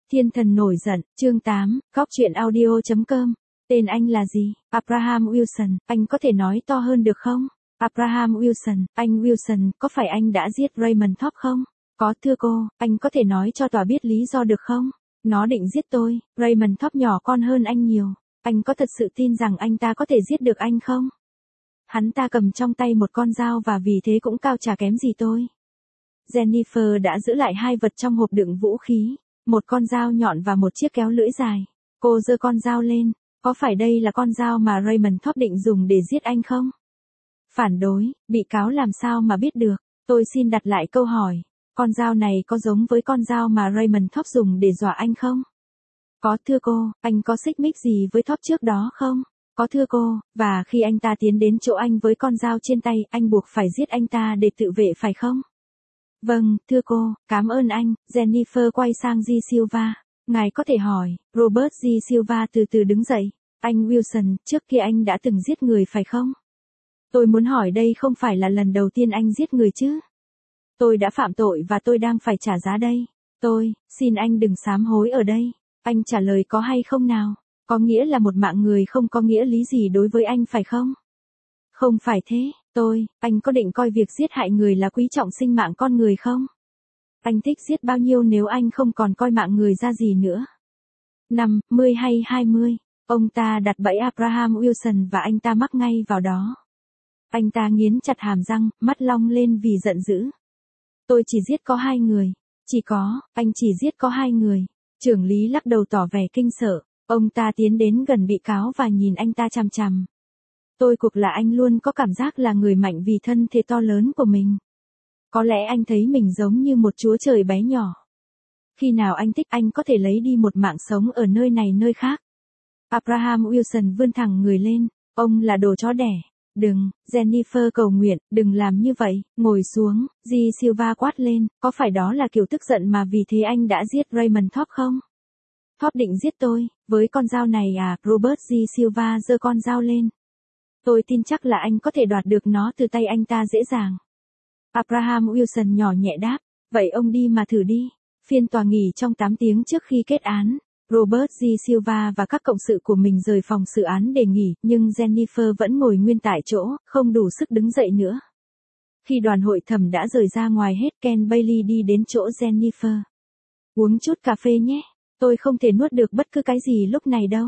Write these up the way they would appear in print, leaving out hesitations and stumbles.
Thiên thần nổi giận, chương 8, góc truyện audio.com. Tên anh là gì? Abraham Wilson, anh có thể nói to hơn được không? Abraham Wilson, anh Wilson, có phải anh đã giết Raymond Thorpe không? Có thưa cô, anh có thể nói cho tòa biết lý do được không? Nó định giết tôi, Raymond Thorpe nhỏ con hơn anh nhiều. Anh có thật sự tin rằng anh ta có thể giết được anh không? Hắn ta cầm trong tay một con dao và vì thế cũng cao chả kém gì tôi. Jennifer đã giữ lại hai vật trong hộp đựng vũ khí, một con dao nhọn và một chiếc kéo lưỡi dài. Cô giơ con dao lên, có phải đây là con dao mà Raymond Thorpe định dùng để giết anh không? Phản đối, bị cáo làm sao mà biết được, tôi xin đặt lại câu hỏi, con dao này có giống với con dao mà Raymond Thorpe dùng để dọa anh không? Có thưa cô, anh có xích mích gì với Thorpe trước đó không? Có thưa cô, và khi anh ta tiến đến chỗ anh với con dao trên tay, anh buộc phải giết anh ta để tự vệ phải không? Vâng, thưa cô, cảm ơn anh. Jennifer quay sang G. Silva. Ngài có thể hỏi, Robert G. Silva từ từ đứng dậy. Anh Wilson, trước kia anh đã từng giết người phải không? Tôi muốn hỏi đây không phải là lần đầu tiên anh giết người chứ? Tôi đã phạm tội và tôi đang phải trả giá đây. Xin anh đừng sám hối ở đây. Anh trả lời có hay không nào? Có nghĩa là một mạng người không có nghĩa lý gì đối với anh phải không? Không phải thế, anh có định coi việc giết hại người là quý trọng sinh mạng con người không? Anh thích giết bao nhiêu nếu anh không còn coi mạng người ra gì nữa? 10 hay 20, ông ta đặt bẫy Abraham Wilson và anh ta mắc ngay vào đó. Anh ta nghiến chặt hàm răng, mắt long lên vì giận dữ. Tôi chỉ giết có 2 người. Anh chỉ giết có 2 người. Trưởng lý lắc đầu tỏ vẻ kinh sợ, ông ta tiến đến gần bị cáo và nhìn anh ta chằm chằm. Cuộc là anh luôn có cảm giác là người mạnh vì thân thể to lớn của mình. Có lẽ anh thấy mình giống như một chúa trời bé nhỏ. Khi nào anh thích anh có thể lấy đi một mạng sống ở nơi này nơi khác. Abraham Wilson vươn thẳng người lên, ông là đồ chó đẻ. Đừng, Jennifer cầu nguyện, đừng làm như vậy, ngồi xuống, G. Silva quát lên, có phải đó là kiểu tức giận mà vì thế anh đã giết Raymond Thorpe không? Thorpe định giết tôi, với con dao này à, Robert G. Silva giơ con dao lên. Tôi tin chắc là anh có thể đoạt được nó từ tay anh ta dễ dàng. Abraham Wilson nhỏ nhẹ đáp, vậy ông đi mà thử đi. Phiên tòa nghỉ trong 8 tiếng trước khi kết án. Robert G. Silva và các cộng sự của mình rời phòng xử án để nghỉ, nhưng Jennifer vẫn ngồi nguyên tại chỗ, không đủ sức đứng dậy nữa. Khi đoàn hội thẩm đã rời ra ngoài hết, Ken Bailey đi đến chỗ Jennifer. Uống chút cà phê nhé, tôi không thể nuốt được bất cứ cái gì lúc này đâu.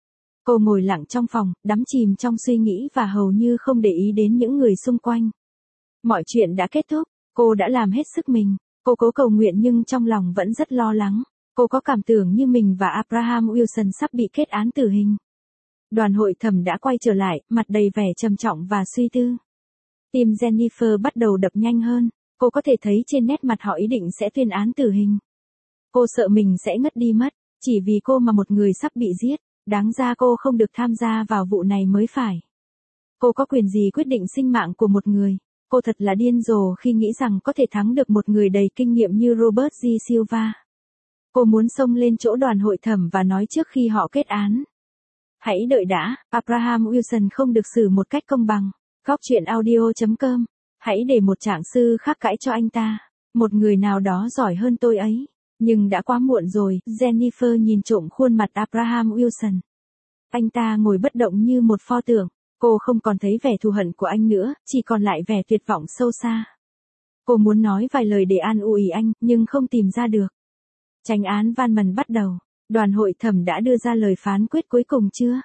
Cô ngồi lặng trong phòng, đắm chìm trong suy nghĩ và hầu như không để ý đến những người xung quanh. Mọi chuyện đã kết thúc, cô đã làm hết sức mình, cô cố cầu nguyện nhưng trong lòng vẫn rất lo lắng. Cô có cảm tưởng như mình và Abraham Wilson sắp bị kết án tử hình. Đoàn hội thẩm đã quay trở lại, mặt đầy vẻ trầm trọng và suy tư. Tim Jennifer bắt đầu đập nhanh hơn, cô có thể thấy trên nét mặt họ ý định sẽ tuyên án tử hình. Cô sợ mình sẽ ngất đi mất, chỉ vì cô mà một người sắp bị giết. Đáng ra cô không được tham gia vào vụ này mới phải. Cô có quyền gì quyết định sinh mạng của một người? Cô thật là điên rồ khi nghĩ rằng có thể thắng được một người đầy kinh nghiệm như Robert G. Silva. Cô muốn xông lên chỗ đoàn hội thẩm và nói trước khi họ kết án. Hãy đợi đã, Abraham Wilson không được xử một cách công bằng. Góc truyện audio.com. Hãy để một trạng sư khác cãi cho anh ta. Một người nào đó giỏi hơn tôi ấy. Nhưng đã quá muộn rồi, Jennifer nhìn trộm khuôn mặt Abraham Wilson. Anh ta ngồi bất động như một pho tượng. Cô không còn thấy vẻ thù hận của anh nữa, chỉ còn lại vẻ tuyệt vọng sâu xa. Cô muốn nói vài lời để an ủi anh, nhưng không tìm ra được. Chánh án Vanman bắt đầu. Đoàn hội thẩm đã đưa ra lời phán quyết cuối cùng chưa?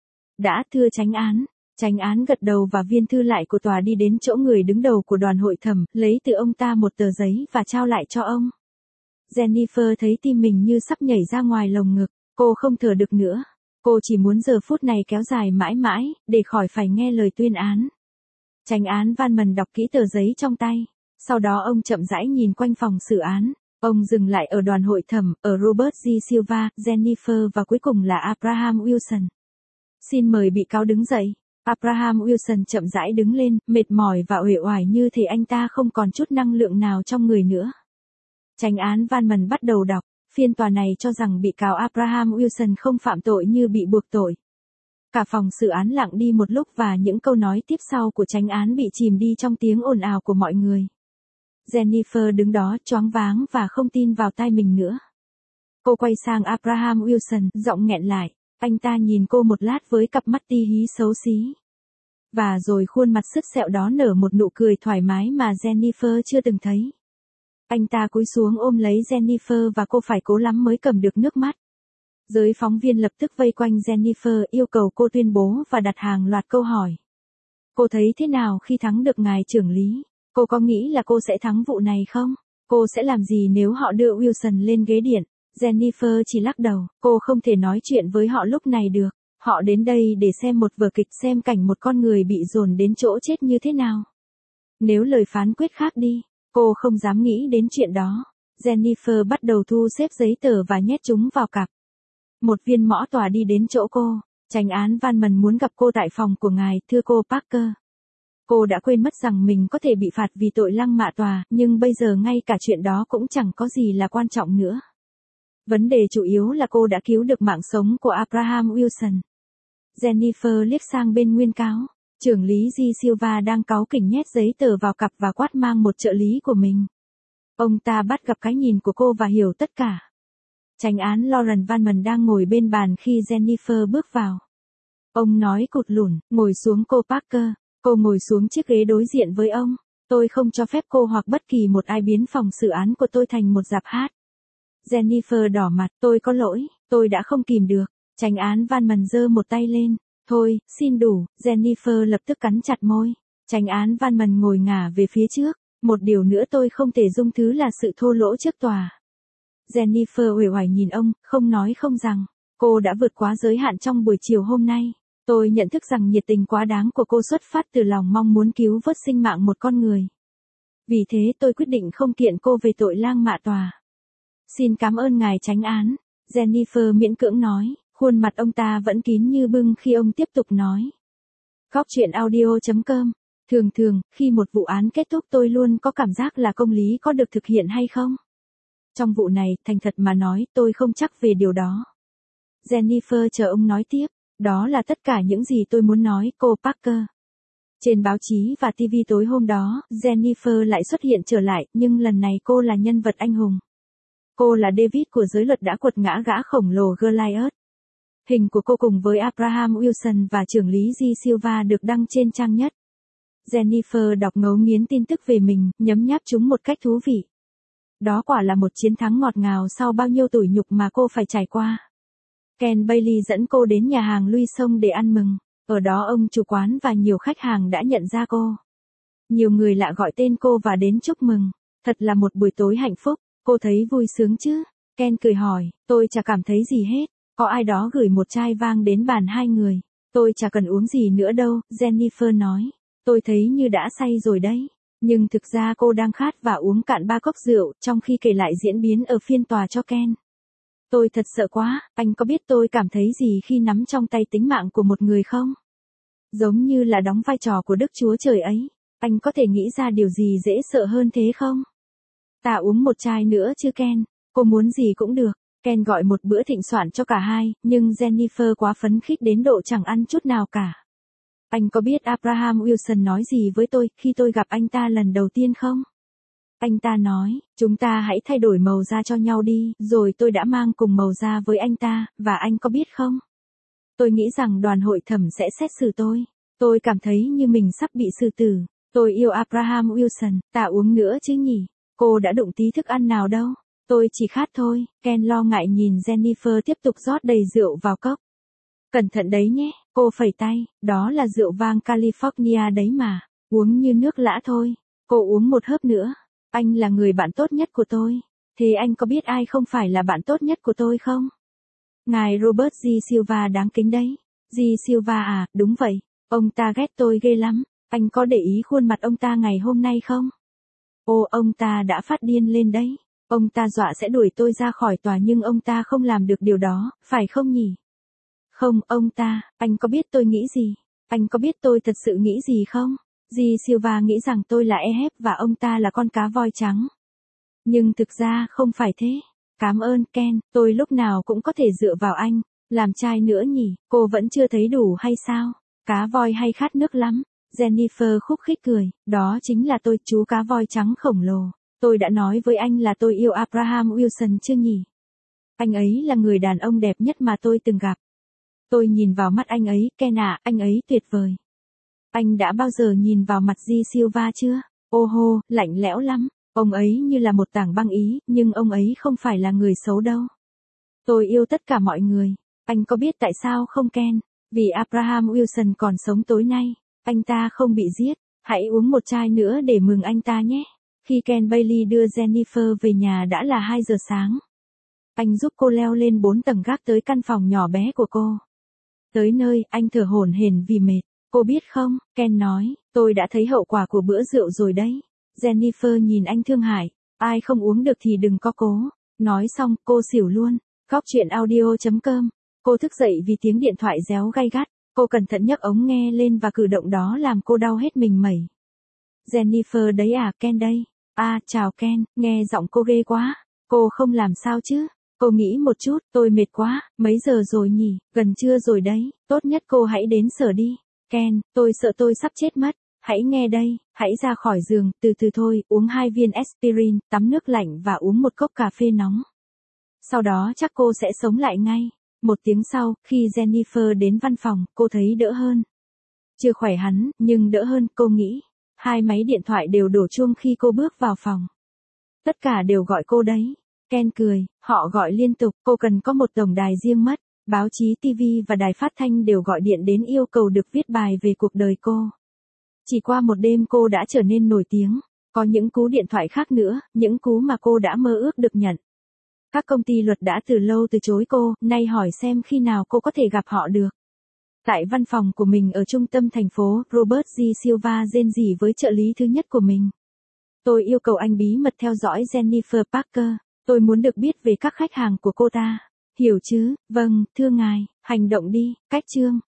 Đã, thưa chánh án. Chánh án gật đầu và viên thư lại của tòa đi đến chỗ người đứng đầu của đoàn hội thẩm, lấy từ ông ta một tờ giấy và trao lại cho ông. Jennifer thấy tim mình như sắp nhảy ra ngoài lồng ngực, cô không thở được nữa. Cô chỉ muốn giờ phút này kéo dài mãi mãi, để khỏi phải nghe lời tuyên án. Chánh án Vanman đọc kỹ tờ giấy trong tay, sau đó ông chậm rãi nhìn quanh phòng xử án. Ông dừng lại ở đoàn hội thẩm, ở Robert G. Silva, Jennifer và cuối cùng là Abraham Wilson. Xin mời bị cáo đứng dậy. Abraham Wilson chậm rãi đứng lên, mệt mỏi và uể oải như thể anh ta không còn chút năng lượng nào trong người nữa. Chánh án Vanman bắt đầu đọc, phiên tòa này cho rằng bị cáo Abraham Wilson không phạm tội như bị buộc tội. Cả phòng xử án lặng đi một lúc và những câu nói tiếp sau của chánh án bị chìm đi trong tiếng ồn ào của mọi người. Jennifer đứng đó choáng váng và không tin vào tai mình nữa. Cô quay sang Abraham Wilson, giọng nghẹn lại. Anh ta nhìn cô một lát với cặp mắt ti hí xấu xí. Và rồi khuôn mặt sứt sẹo đó nở một nụ cười thoải mái mà Jennifer chưa từng thấy. Anh ta cúi xuống ôm lấy Jennifer và cô phải cố lắm mới cầm được nước mắt. Giới phóng viên lập tức vây quanh Jennifer yêu cầu cô tuyên bố và đặt hàng loạt câu hỏi. Cô thấy thế nào khi thắng được ngài trưởng lý? Cô có nghĩ là cô sẽ thắng vụ này không? Cô sẽ làm gì nếu họ đưa Wilson lên ghế điện? Jennifer chỉ lắc đầu, cô không thể nói chuyện với họ lúc này được. Họ đến đây để xem một vở kịch, xem cảnh một con người bị dồn đến chỗ chết như thế nào. Nếu lời phán quyết khác đi, cô không dám nghĩ đến chuyện đó. Jennifer bắt đầu thu xếp giấy tờ và nhét chúng vào cặp. Một viên mõ tòa đi đến chỗ cô. Chánh án Vanman muốn gặp cô tại phòng của ngài, thưa cô Parker. Cô đã quên mất rằng mình có thể bị phạt vì tội lăng mạ tòa, nhưng bây giờ ngay cả chuyện đó cũng chẳng có gì là quan trọng nữa. Vấn đề chủ yếu là cô đã cứu được mạng sống của Abraham Wilson. Jennifer liếc sang bên nguyên cáo. Trưởng lý G. Silva đang cáu kỉnh nhét giấy tờ vào cặp và quát mang một trợ lý của mình. Ông ta bắt gặp cái nhìn của cô và hiểu tất cả. Chánh án Lawrence Vanman đang ngồi bên bàn khi Jennifer bước vào. Ông nói cụt lủn, ngồi xuống cô Parker. Cô ngồi xuống chiếc ghế đối diện với ông. Tôi không cho phép cô hoặc bất kỳ một ai biến phòng xử án của tôi thành một rạp hát. Jennifer đỏ mặt, tôi có lỗi, tôi đã không kìm được. Chánh án Vanman giơ một tay lên. Thôi, xin đủ, Jennifer lập tức cắn chặt môi. Chánh án Vanman ngồi ngả về phía trước. Một điều nữa tôi không thể dung thứ là sự thô lỗ trước tòa. Jennifer uể oải nhìn ông, không nói không rằng. Cô đã vượt quá giới hạn trong buổi chiều hôm nay. Tôi nhận thức rằng nhiệt tình quá đáng của cô xuất phát từ lòng mong muốn cứu vớt sinh mạng một con người. Vì thế tôi quyết định không kiện cô về tội lang mạ tòa. Xin cảm ơn ngài chánh án. Jennifer miễn cưỡng nói, khuôn mặt ông ta vẫn kín như bưng khi ông tiếp tục nói. Góc truyện audio.com. Thường, khi một vụ án kết thúc tôi luôn có cảm giác là công lý có được thực hiện hay không. Trong vụ này, thành thật mà nói, tôi không chắc về điều đó. Jennifer chờ ông nói tiếp. Đó là tất cả những gì tôi muốn nói, cô Parker. Trên báo chí và TV tối hôm đó, Jennifer lại xuất hiện trở lại, nhưng lần này cô là nhân vật anh hùng. Cô là David của giới luật đã quật ngã gã khổng lồ Goliath. Hình của cô cùng với Abraham Wilson và trưởng lý G. Silva được đăng trên trang nhất. Jennifer đọc ngấu nghiến tin tức về mình, nhấm nháp chúng một cách thú vị. Đó quả là một chiến thắng ngọt ngào sau bao nhiêu tủi nhục mà cô phải trải qua. Ken Bailey dẫn cô đến nhà hàng Louis Song để ăn mừng. Ở đó ông chủ quán và nhiều khách hàng đã nhận ra cô. Nhiều người lạ gọi tên cô và đến chúc mừng. Thật là một buổi tối hạnh phúc. Cô thấy vui sướng chứ? Ken cười hỏi, tôi chả cảm thấy gì hết. Có ai đó gửi một chai vang đến bàn hai người. Tôi chả cần uống gì nữa đâu, Jennifer nói. Tôi thấy như đã say rồi đấy. Nhưng thực ra cô đang khát và uống cạn 3 cốc rượu trong khi kể lại diễn biến ở phiên tòa cho Ken. Tôi thật sợ quá, anh có biết tôi cảm thấy gì khi nắm trong tay tính mạng của một người không? Giống như là đóng vai trò của Đức Chúa Trời ấy. Anh có thể nghĩ ra điều gì dễ sợ hơn thế không? Ta uống một chai nữa chứ Ken? Cô muốn gì cũng được. Ken gọi một bữa thịnh soạn cho cả hai, nhưng Jennifer quá phấn khích đến độ chẳng ăn chút nào cả. Anh có biết Abraham Wilson nói gì với tôi khi tôi gặp anh ta lần đầu tiên không? Anh ta nói, chúng ta hãy thay đổi màu da cho nhau đi, rồi tôi đã mang cùng màu da với anh ta, và anh có biết không? Tôi nghĩ rằng đoàn hội thẩm sẽ xét xử tôi. Tôi cảm thấy như mình sắp bị xử tử. Tôi yêu Abraham Wilson, ta uống nữa chứ nhỉ? Cô đã đụng tí thức ăn nào đâu. Tôi chỉ khát thôi. Ken lo ngại nhìn Jennifer tiếp tục rót đầy rượu vào cốc. Cẩn thận đấy nhé, cô phẩy tay, đó là rượu vang California đấy mà. Uống như nước lã thôi. Cô uống một hớp nữa. Anh là người bạn tốt nhất của tôi. Thế anh có biết ai không phải là bạn tốt nhất của tôi không? Ngài Robert G. Silva đáng kính đấy. G. Silva à, đúng vậy. Ông ta ghét tôi ghê lắm. Anh có để ý khuôn mặt ông ta ngày hôm nay không? Ô, ông ta đã phát điên lên đấy. Ông ta dọa sẽ đuổi tôi ra khỏi tòa nhưng ông ta không làm được điều đó, phải không nhỉ? Không, ông ta, anh có biết tôi nghĩ gì? Anh có biết tôi thật sự nghĩ gì không? G. Silva nghĩ rằng tôi là Eheb và ông ta là con cá voi trắng. Nhưng thực ra không phải thế. Cảm ơn Ken, tôi lúc nào cũng có thể dựa vào anh. Làm trai nữa nhỉ, cô vẫn chưa thấy đủ hay sao? Cá voi hay khát nước lắm. Jennifer khúc khích cười, đó chính là tôi, chú cá voi trắng khổng lồ. Tôi đã nói với anh là tôi yêu Abraham Wilson chưa nhỉ? Anh ấy là người đàn ông đẹp nhất mà tôi từng gặp. Tôi nhìn vào mắt anh ấy, Ken à, anh ấy tuyệt vời. Anh đã bao giờ nhìn vào mặt G Silva chưa? Ô hô, lạnh lẽo lắm. Ông ấy như là một tảng băng ý, nhưng ông ấy không phải là người xấu đâu. Tôi yêu tất cả mọi người. Anh có biết tại sao không Ken? Vì Abraham Wilson còn sống tối nay. Anh ta không bị giết. Hãy uống một chai nữa để mừng anh ta nhé. Khi Ken Bailey đưa Jennifer về nhà đã là 2 giờ sáng. Anh giúp cô leo lên 4 tầng gác tới căn phòng nhỏ bé của cô. Tới nơi, anh thở hổn hển vì mệt. Cô biết không, Ken nói, tôi đã thấy hậu quả của bữa rượu rồi đấy. Jennifer nhìn anh thương hại. Ai không uống được thì đừng có cố. Nói xong, cô xỉu luôn. Góc chuyện audio.com. Cô thức dậy vì tiếng điện thoại réo gay gắt. Cô cẩn thận nhấc ống nghe lên và cử động đó làm cô đau hết mình mẩy. Jennifer đấy à, Ken đây. À, chào Ken, nghe giọng cô ghê quá. Cô không làm sao chứ? Cô nghĩ một chút, tôi mệt quá, mấy giờ rồi nhỉ, gần trưa rồi đấy, tốt nhất cô hãy đến sở đi. Ken, tôi sợ tôi sắp chết mất. Hãy nghe đây, hãy ra khỏi giường, từ từ thôi, uống 2 viên aspirin, tắm nước lạnh và uống một cốc cà phê nóng. Sau đó chắc cô sẽ sống lại ngay. 1 tiếng sau, khi Jennifer đến văn phòng, cô thấy đỡ hơn. Chưa khỏe hẳn, nhưng đỡ hơn, cô nghĩ. 2 máy điện thoại đều đổ chuông khi cô bước vào phòng. Tất cả đều gọi cô đấy. Ken cười, họ gọi liên tục, cô cần có một tổng đài riêng mất. Báo chí TV và đài phát thanh đều gọi điện đến yêu cầu được viết bài về cuộc đời cô. Chỉ qua một đêm cô đã trở nên nổi tiếng. Có những cú điện thoại khác nữa, những cú mà cô đã mơ ước được nhận. Các công ty luật đã từ lâu từ chối cô, nay hỏi xem khi nào cô có thể gặp họ được. Tại văn phòng của mình ở trung tâm thành phố, Robert G. Silva rên rỉ với trợ lý thứ nhất của mình. Tôi yêu cầu anh bí mật theo dõi Jennifer Parker. Tôi muốn được biết về các khách hàng của cô ta. Hiểu chứ? Vâng, thưa ngài, hành động đi, cách chương.